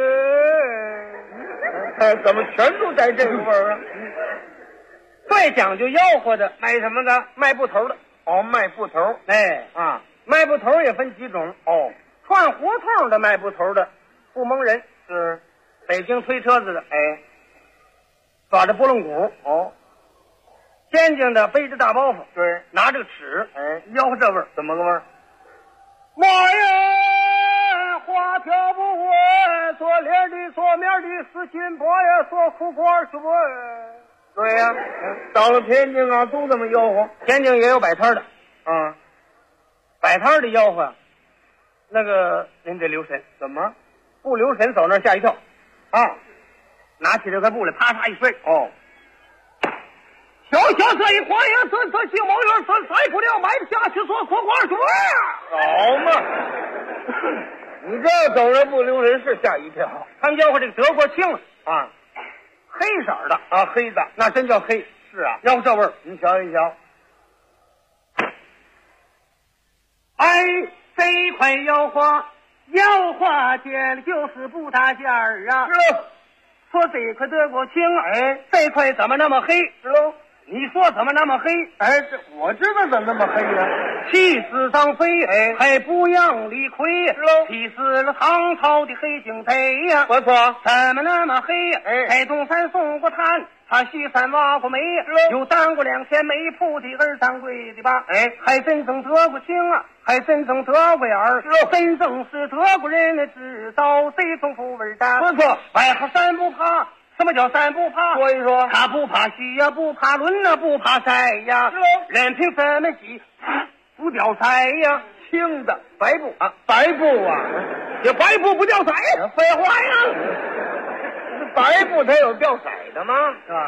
哎，怎么全都带这个味儿啊？最讲究吆喝的，卖什么的？卖布头的。哦，卖布头。哎啊，卖布头也分几种。哦，串胡同的卖布头的不蒙人，是北京推车子的。哎，抓着拨浪鼓。哦，天津的背着大包袱。对，拿着个尺。哎，吆喝这味儿，怎么个味儿？妈呀，花瓢不稳，做脸的做面的死心波呀，做苦瓜去问。对呀，到了天津啊，都这么吆喝。天津也有摆摊的，摆摊的吆喝，那个您得留神。怎么？不留神走那儿吓一跳，拿起这块布来，啪嚓一摔。哦，小小这一晃呀，这鸡毛院这塞不了，买不下去，做苦瓜去问。好嘛，你这走着不留神是吓一跳。他们吆喝这个德国青啊。黑色的啊，黑的那真叫黑。是啊，要不这味儿，你瞧一瞧。哎，这一块腰花尖就是不大件儿啊。是喽。说这一块德国青，哎，这块怎么那么黑？是喽。你说怎么那么黑？哎，这我知道怎么那么黑呀、气死张飞，哎，还不让李逵，是喽。气死了唐朝的黑警贼呀、不错。怎么那么黑？哎，东山送过炭，他西山挖过煤，又当过2天煤铺的二掌柜的吧？哎，还真正得过情啊，还真正得过眼儿，真正是德国人的知道这种苦味的。不错。外号山不怕。什么叫山不怕？说一说。他不怕西呀，不怕轮呐，不怕晒呀。是喽。任凭什么急，不掉色呀。青的白布啊，白布啊，这白布不掉色？废话呀，白布它有掉色的吗？是吧？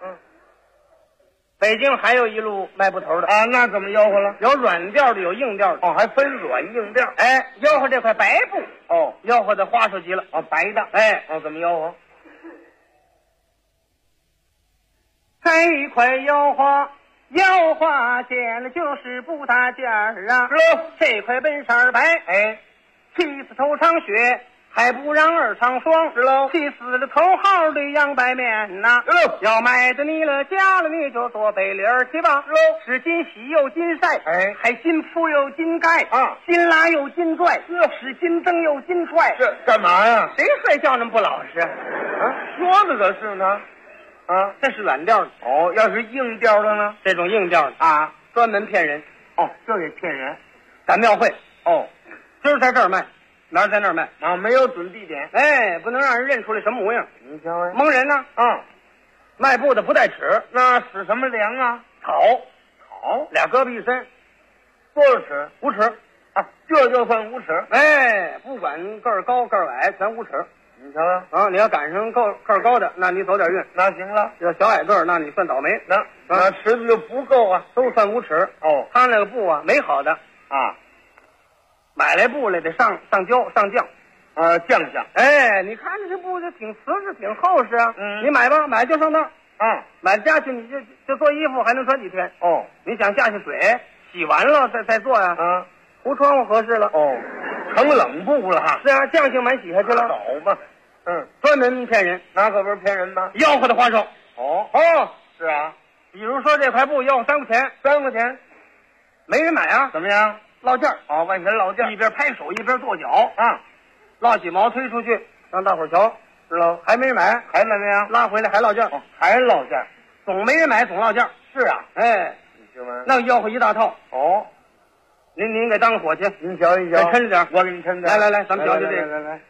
北京还有一路卖布头的啊，那怎么吆喝了？有软调的，有硬调的。哦，还分软硬调。哎，吆喝这块白布。哦，吆喝的花哨极了。哦，白的。哎，怎么吆喝？这一块腰花尖了就是不大件儿啊。这块本色白，哎，气死头上血，还不让2场霜。是喽。气死了头号的洋白面呐。要买的你了家了，你就做背脸去吧。是金洗又金晒，哎，还金铺又金盖啊，金拉又金拽，是金蹬又金踹。这干嘛呀？谁睡觉那么不老实啊？说的可是呢。啊，这是软调的。哦，要是硬调的呢？这种硬调的啊，专门骗人。哦，这也骗人。赶庙会。哦，今儿在这儿卖，哪儿在那儿卖啊？没有准地点。哎，不能让人认出来什么模样。你瞧，蒙人呢。卖布的不带尺，那使什么量啊？草，2胳膊一伸，多少尺？5尺啊，这就算5尺。哎，不管个儿高个儿矮，全5尺。你瞧啊，你要赶上个儿高的，那你走点运，那行了。要小矮个儿，那你算倒霉。那尺子就不够啊，都算5尺。哦，他那个布啊，没好的啊，买来布来得上胶上酱，酱。哎，你看这布就挺瓷实，挺厚实啊。你买吧，买就上当啊。买家去你就做衣服，还能穿几天？哦，你想下去水洗完了再做呀？啊，糊窗户合适了。哦，成冷布了哈。是啊，酱性满洗下去了。好吧。专门骗人，那可不是骗人吗？吆喝的花哨。是啊。比如说这块布要3块钱，3块钱，没人买啊？怎么样？落价。外钱落价，一边拍手一边跺脚啊，落几毛推出去让大伙瞧，知道还没人买，还买没啊？拉回来还落价，还落价，总没人买，总落价。是啊。哎，你听吗？那吆喝一大套。您给当个伙计，您瞧一瞧，抻着点，我给你抻点。来，咱们瞧瞧这个。来。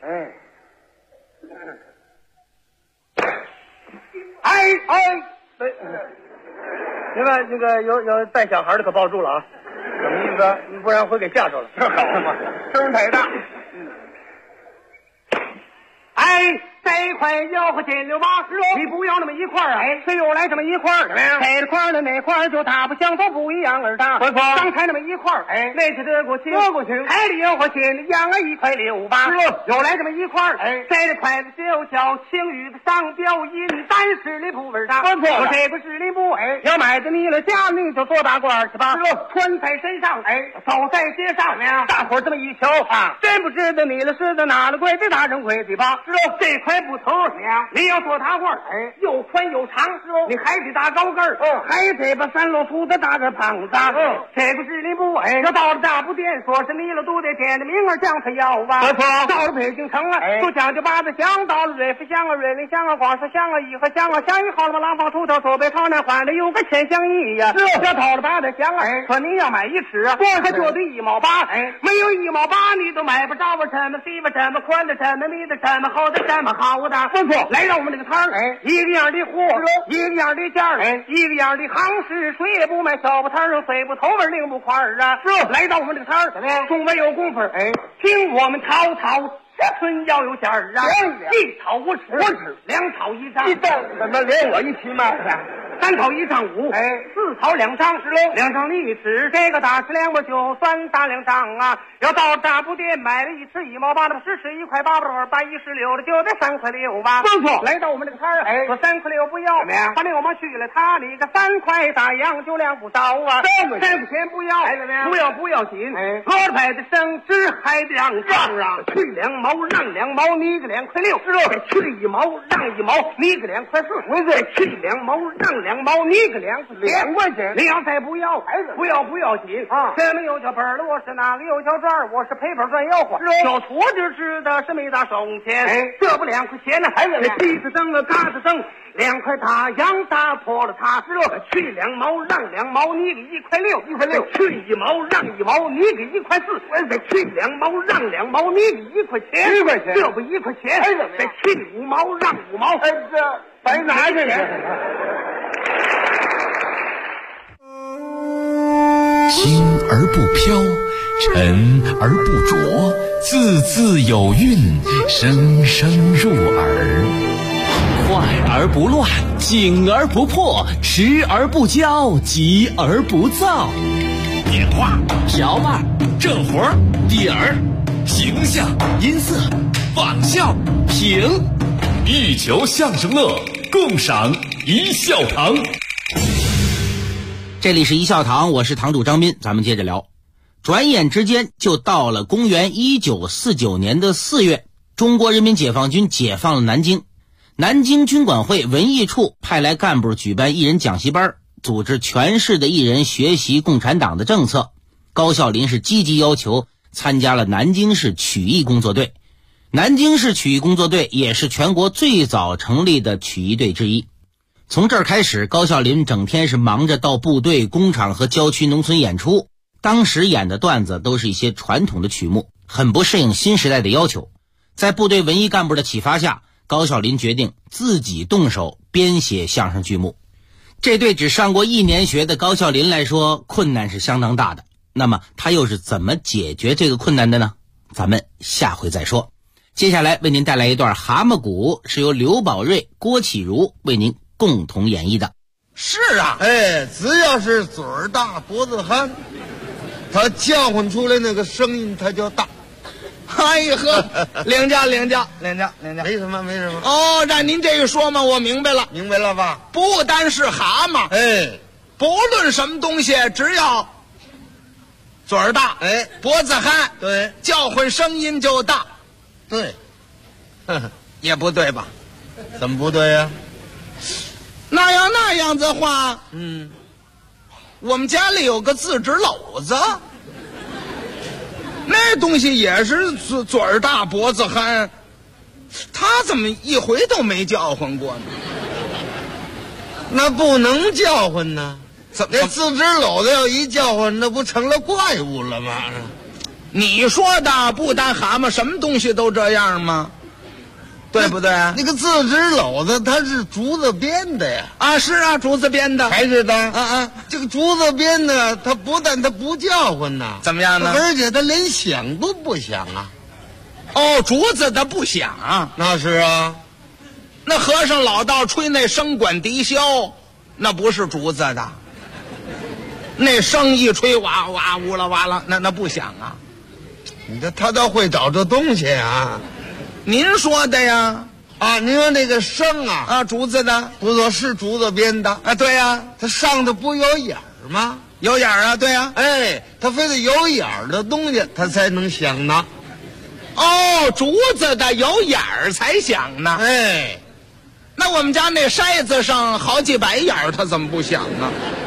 另外那个有带小孩的可抱住了啊！什么意思？不然会给吓着了。这好嘛，声太大。这这一块要和金溜八十你不要那么一块谁又来这么一块怎么样？这的块的那块就大不相同，不一样而大。刚才那么一块那是得过去，海里要和金的样1块6八又来这么一块这的筷子就叫青玉的上标银丹十里铺味大。我这个十里铺要买的你了家你就做大官去吧，穿在身上走在街上大伙这么一瞧真不知道你了是的哪了贵这大人贵的吧？这块布头你要做大褂又宽又长你还得大高跟还得把3摞土的大个胖子这个十里铺要到了大布店说是你了都得点的名儿将他要吧。到了北京城就讲究八子乡，到了瑞福乡瑞林乡广石乡颐和乡乡一号了廊坊出头坐北朝南换的有个1000乡一呀。要到了八子乡说你要买1尺他就得1毛8没有1毛8你都买不着这么细吧这么宽的这么密的这么厚的这么好的。来到我们这个摊一个样的货一个样的价一个样的行市谁也不卖小布摊上碎布头发另不块来到我们这个摊中午有功夫听我们滔这村要有价1套5尺2套1张，1张怎么连我一起卖3套1张54套2张2张1尺这个大尺2毛就算大2张要到大布店买了1尺1毛8的10尺1块8把1石6的就得3块6吧。来到我们这个摊说3块6不要把流氓去了他你个3块大洋就2不到3块钱不要不要紧罗的牌子升值还得让去2毛让2毛你个2块6再去1毛让1毛你个2块4再去2毛让2毛你个2块钱你要再不要不要紧这么又叫本了我是那个又叫转我是赔本赚吆喝小矬就知道是没大收钱这不2块钱呢鸡子蹬嘎子蹬2块大洋打破了它去2毛让2毛你个1块6去1毛让1毛你个1块4再去2毛让2毛你个1块钱这不1块钱再去5毛让5毛这白拿去轻而不飘，沉而不浊，字字有韵，声声入耳。 快而不乱，紧而不破，持而不骄，急而不躁。 点画、 条漫、 正活、底儿、形象、 音色、 仿效、 评， 一球相声乐，共赏一笑堂。 这里是一笑堂，我是堂主张斌，咱们接着聊。转眼之间就到了公元1949年的4月，中国人民解放军解放了南京。南京军管会文艺处派来干部举办艺人讲习班，组织全市的艺人学习共产党的政策。高孝林是积极要求参加了南京市曲艺工作队。南京市曲艺工作队也是全国最早成立的曲艺队之一。从这儿开始，高孝林整天是忙着到部队、工厂和郊区农村演出。当时演的段子都是一些传统的曲目，很不适应新时代的要求。在部队文艺干部的启发下，高孝林决定自己动手编写相声剧目。这对只上过1年学的高孝林来说，困难是相当大的。那么他又是怎么解决这个困难的呢？咱们下回再说。接下来为您带来一段蛤蟆鼓，是由刘宝瑞、郭启儒为您共同演绎的。 是啊，只要是嘴儿大脖子憨，他叫唤出来那个声音他就大。 哎呀呵，领教， 没什么。 哦，让您这一说嘛，我明白了吧？ 不单是蛤蟆，不论什么东西，只要嘴儿大，脖子憨， 对， 叫唤声音就大。 对， 也不对吧？ 怎么不对呀？ 那要那样子的话，我们家里有个自制篓子，那东西也是嘴儿大脖子憨，他怎么一回都没叫唤过呢？ 那不能叫唤呢？那自制篓子要一叫唤，那不成了怪物了吗？ 你说的不单蛤蟆，什么东西都这样吗？对不对？ 那个自制篓子它是竹子编的呀。 啊，是啊，竹子编的。 还是的。这个竹子编的，它不但它不叫唤呐， 怎么样呢？ 而且它连响都不响啊。 哦，竹子它不响。 那是啊。 那和尚老道吹那笙管笛箫，那不是竹子的，那声一吹哇哇呜啦哇啦，那不响啊。 你这他倒会找这东西啊。 您说的呀。 啊，您说那个笙啊， 竹子的， 不错，是竹子编的啊。对呀， 它上头不有眼儿吗？ 有眼儿啊，对呀。 哎，它非得有眼儿的东西，它才能响呢。 哦，竹子的有眼儿才响呢。 哎， 那我们家那筛子上好几百眼儿，它怎么不响呢？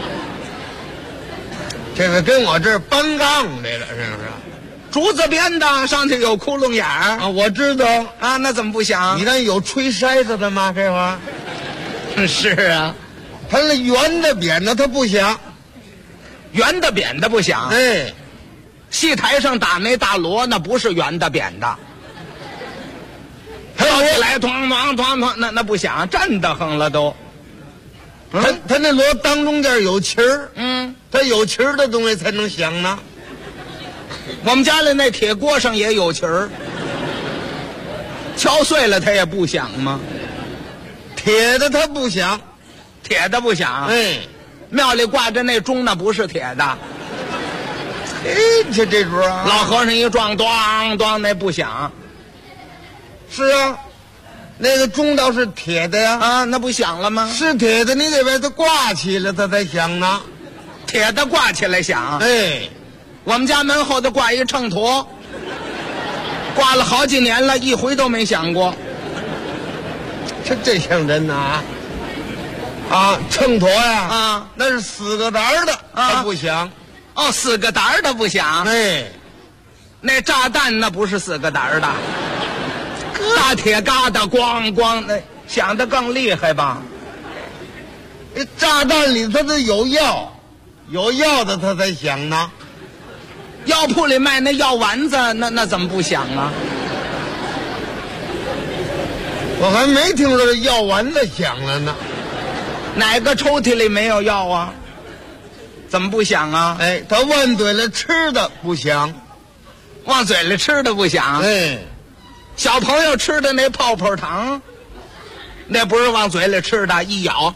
这个跟我这儿搬杠来了，是不是？ 竹子编的，上去有窟窿眼儿啊，我知道啊，那怎么不响？ 你那有吹筛子的吗？这会儿是啊， 它那圆的扁的它不响， 圆的扁的不响。 哎， 戏台上打那大锣，那不是圆的扁的，跳起来咣咣咣咣，那不响，震得慌了都。 它那锣当中间有旗儿，它有旗儿的东西才能响呢。 我们家里那铁锅上也有旗儿，敲碎了它也不响吗？ 铁的它不响， 铁的不响。 哎， 庙里挂着那钟，那不是铁的。 哎，这主啊， 老和尚一撞，咣咣，那不响。 是啊，那个钟倒是铁的呀。 啊，那不响了吗？ 是铁的，你得把它挂起来，它才响呢。 铁的挂起来响。 哎。 我们家门后头挂一秤砣，挂了好几年了，一回都没响过。 这像人呐！啊，秤砣呀， 啊， 那是4个胆的，它不响。 哦，4个胆的不响。 哎， 那炸弹那不是4个胆的，大铁疙瘩咣咣，那响得更厉害吧？ 这炸弹里它得有药，有药的它才响呢。 药铺里卖那药丸子，那怎么不响啊？ 我还没听说这药丸子响了呢。 哪个抽屉里没有药啊？怎么不响啊？ 哎，他往嘴里吃的不响， 往嘴里吃的不响。 哎， 小朋友吃的那泡泡糖，那不是往嘴里吃的，一咬，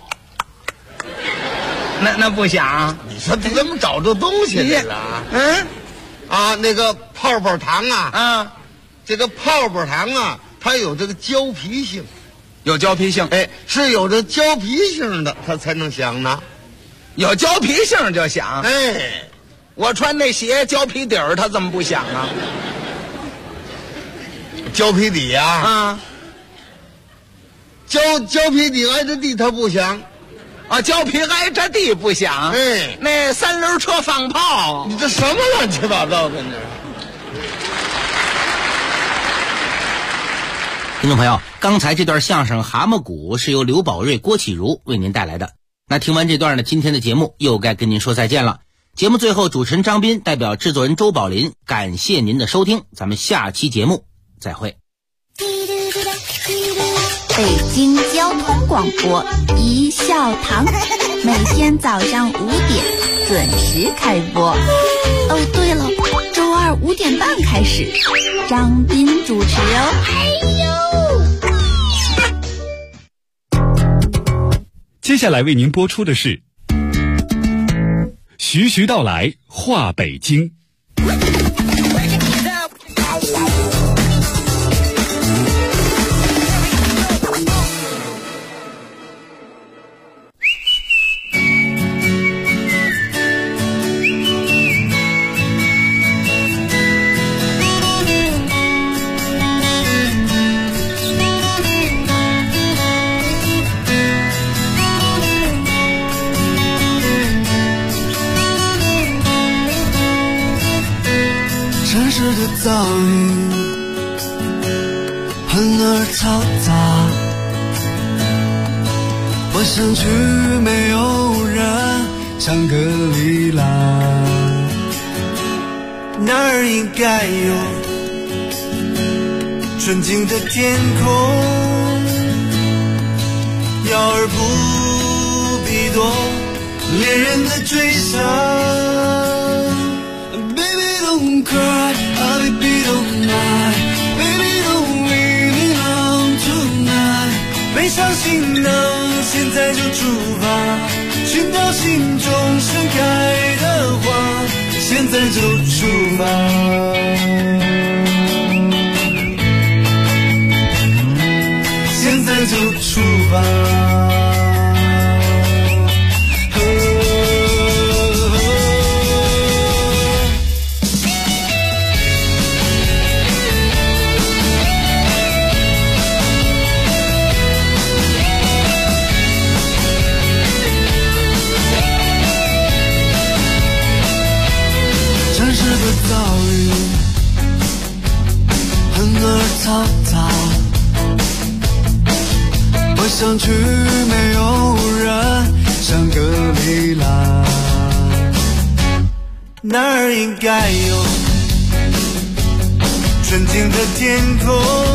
那不响。 你说他怎么找这东西来了？啊，那个泡泡糖啊，这个泡泡糖啊，它有这个胶皮性， 有胶皮性， 哎，是有这胶皮性的，它才能响呢。 有胶皮性就响， 哎， 我穿那鞋胶皮底儿，它怎么不响啊？ 胶皮底啊，胶皮底挨着地它不响。 啊，胶皮挨着地不响。 哎， 那3轮车放炮， 你这什么乱七八糟的呢？ 听众朋友，刚才这段相声《蛤蟆鼓》是由刘宝瑞、郭启儒为您带来的。那听完这段呢，今天的节目又该跟您说再见了。节目最后，主持人张斌代表制作人周宝林感谢您的收听，咱们下期节目再会。 北京交通广播一笑堂，每天早上5点准时开播。哦，对了，周二5点半开始，张斌主持哦。 接下来为您播出的是徐徐道来话北京。 城市的噪音很而嘈杂，我想去没有人香格里拉，那儿应该有纯净的天空，要而不必多恋人的追杀。Don't cry, baby, don't lie. Baby, don't leave me alone tonight. 背上行囊，现在就出发，寻找心中盛开的花，现在就出发。现在就出发。城市的遭遇很而嘈杂，我想去没有人，像隔离栏，那儿应该有纯净的天空，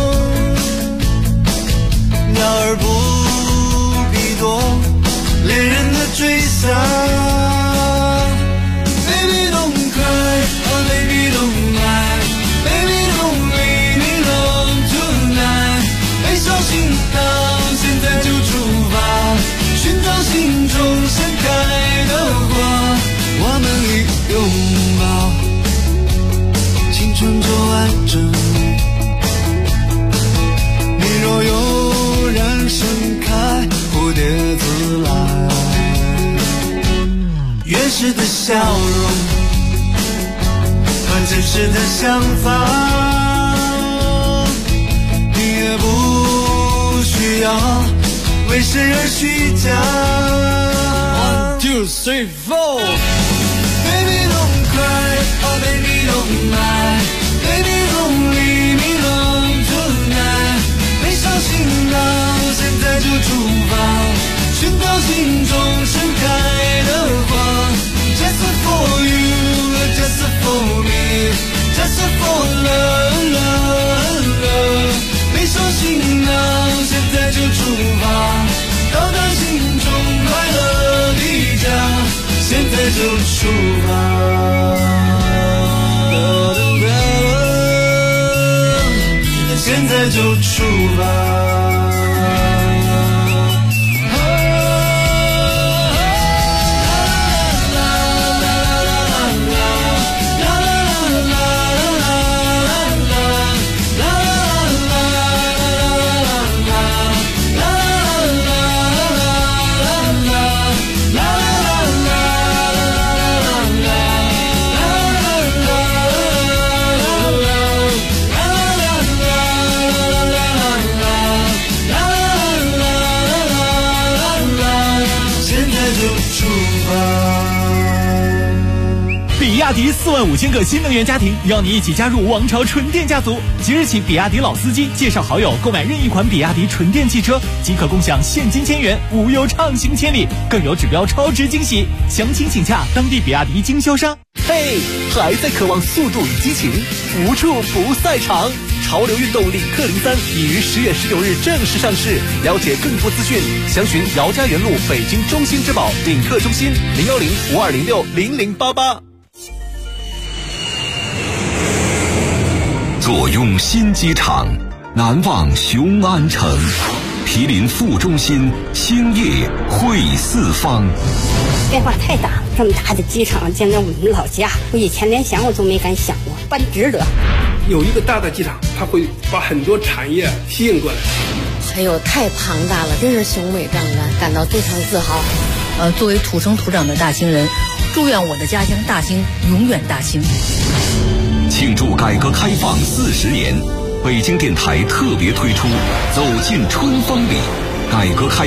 鸟儿不必多，恋人的追杀。Baby don't cry, oh baby don't lie, baby don't leave me alone tonight。背上行囊，现在就出发，寻找心中盛开的花。我们一拥抱，青春就完整。你若有人盛开，蝴蝶自来。原始的笑容和真实的想法，你也不需要为谁而虚假。1, 2, 3, 4 Baby don't cry, oh baby don't lie, baby don't leave me alone tonight。 背上行囊，现在就出发，寻找心中盛开的花。Just for you, just for me, just for love, love, love。 背上行囊，现在就出发，到达心中快乐的家，现在就出发。现在就出发。 比亚迪45000个新能源家庭，邀你一起加入王朝纯电家族。即日起，比亚迪老司机介绍好友购买任意款比亚迪纯电汽车，即可共享现金1000元，无忧畅行千里，更有指标超值惊喜。详情请洽当地比亚迪经销商。 嘿，还在渴望速度与激情？无处不赛场。潮流运动领克03已于10月19日正式上市。了解更多资讯，详询姚家园路北京中心之宝领克中心010-5206-0088。 坐拥新机场，难忘雄安城。毗邻副中心，兴业汇四方。 变化太大，这么大的机场，简直我们老家，我以前连想我都没敢想过，办值得。 有一个大的机场，它会把很多产业吸引过来。 哎呦，太庞大了，真是雄伟壮观，感到非常自豪。作为土生土长的大兴人，祝愿我的家乡大兴永远大兴。 庆祝改革开放40年，北京电台特别推出《走进春风里》，改革开